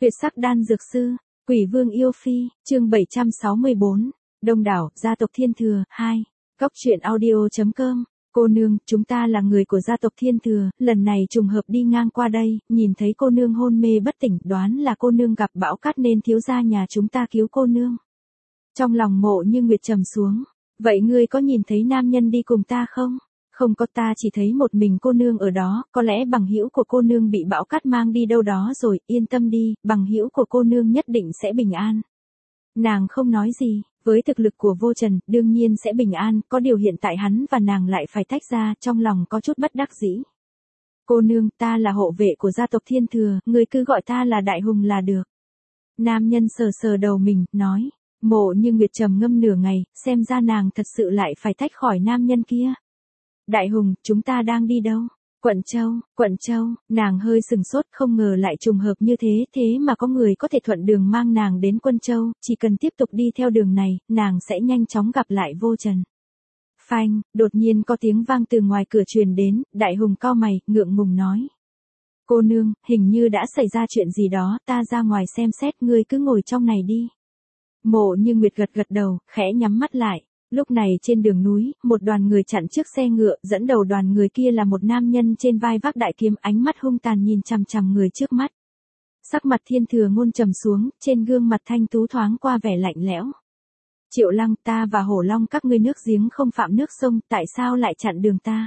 Tuyệt sắc đan dược sư, Quỷ Vương yêu phi, chương 764, Đông đảo, gia tộc Thiên Thừa, 2. Góc truyện audio.com. Cô nương, chúng ta là người của gia tộc Thiên Thừa, lần này trùng hợp đi ngang qua đây, nhìn thấy cô nương hôn mê bất tỉnh, đoán là cô nương gặp bão cát nên thiếu gia nhà chúng ta cứu cô nương. Trong lòng Mộ Như Nguyệt trầm xuống, vậy ngươi có nhìn thấy nam nhân đi cùng ta không? Không có, ta chỉ thấy một mình cô nương ở đó, có lẽ bằng hữu của cô nương bị bão cát mang đi đâu đó rồi, yên tâm đi, bằng hữu của cô nương nhất định sẽ bình an. Nàng không nói gì, với thực lực của Vô Trần, đương nhiên sẽ bình an, có điều hiện tại hắn và nàng lại phải tách ra, trong lòng có chút bất đắc dĩ. Cô nương, ta là hộ vệ của gia tộc Thiên Thừa, người cứ gọi ta là Đại Hùng là được. Nam nhân sờ sờ đầu mình, nói. Mộ Như Nguyệt trầm ngâm nửa ngày, xem ra nàng thật sự lại phải tách khỏi nam nhân kia. Đại Hùng, chúng ta đang đi đâu? Quận Châu, nàng hơi sừng sốt, không ngờ lại trùng hợp như thế mà có người có thể thuận đường mang nàng đến Quân Châu, chỉ cần tiếp tục đi theo đường này, nàng sẽ nhanh chóng gặp lại Vô Trần. Phanh, đột nhiên có tiếng vang từ ngoài cửa truyền đến, Đại Hùng cau mày, ngượng ngùng nói. Cô nương, hình như đã xảy ra chuyện gì đó, ta ra ngoài xem xét, ngươi cứ ngồi trong này đi. Mộ Như Nguyệt gật đầu, khẽ nhắm mắt lại. Lúc này trên đường núi, một đoàn người chặn trước xe ngựa, dẫn đầu đoàn người kia là một nam nhân trên vai vác đại kiếm, ánh mắt hung tàn nhìn chằm chằm người trước mắt. Sắc mặt Thiên Thừa Ngôn trầm xuống, trên gương mặt thanh tú thoáng qua vẻ lạnh lẽo. Triệu Lăng, ta và Hổ Long các ngươi nước giếng không phạm nước sông, tại sao lại chặn đường ta?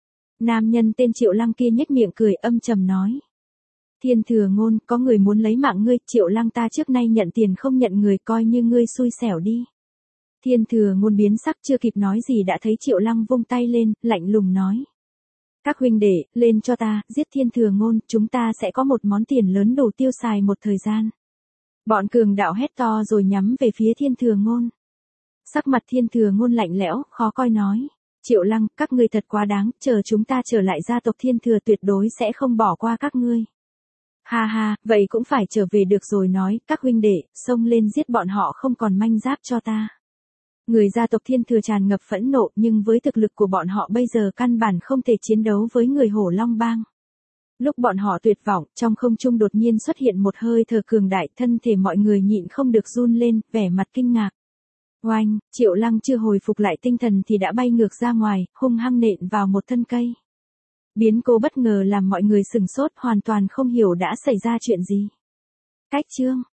Nam nhân tên Triệu Lăng kia nhếch miệng cười âm trầm nói. Thiên Thừa Ngôn, có người muốn lấy mạng ngươi, Triệu Lăng ta trước nay nhận tiền không nhận người, coi như ngươi xui xẻo đi. Thiên Thừa Ngôn biến sắc, chưa kịp nói gì đã thấy Triệu Lăng vung tay lên, lạnh lùng nói. Các huynh đệ, lên cho ta, giết Thiên Thừa Ngôn, chúng ta sẽ có một món tiền lớn đủ tiêu xài một thời gian. Bọn cường đạo hét to rồi nhắm về phía Thiên Thừa Ngôn. Sắc mặt Thiên Thừa Ngôn lạnh lẽo, khó coi nói. Triệu Lăng, các ngươi thật quá đáng, chờ chúng ta trở lại gia tộc Thiên Thừa tuyệt đối sẽ không bỏ qua các ngươi. Ha ha, vậy cũng phải trở về được rồi, nói, các huynh đệ, xông lên giết bọn họ không còn manh giáp cho ta. Người gia tộc Thiên Thừa tràn ngập phẫn nộ, nhưng với thực lực của bọn họ bây giờ căn bản không thể chiến đấu với người Hổ Long Bang. Lúc bọn họ tuyệt vọng, trong không trung đột nhiên xuất hiện một hơi thở cường đại, thân thể mọi người nhịn không được run lên, vẻ mặt kinh ngạc. Oanh, Triệu Lăng chưa hồi phục lại tinh thần thì đã bay ngược ra ngoài, hung hăng nện vào một thân cây. Biến cố bất ngờ làm mọi người sửng sốt, hoàn toàn không hiểu đã xảy ra chuyện gì. Cách chương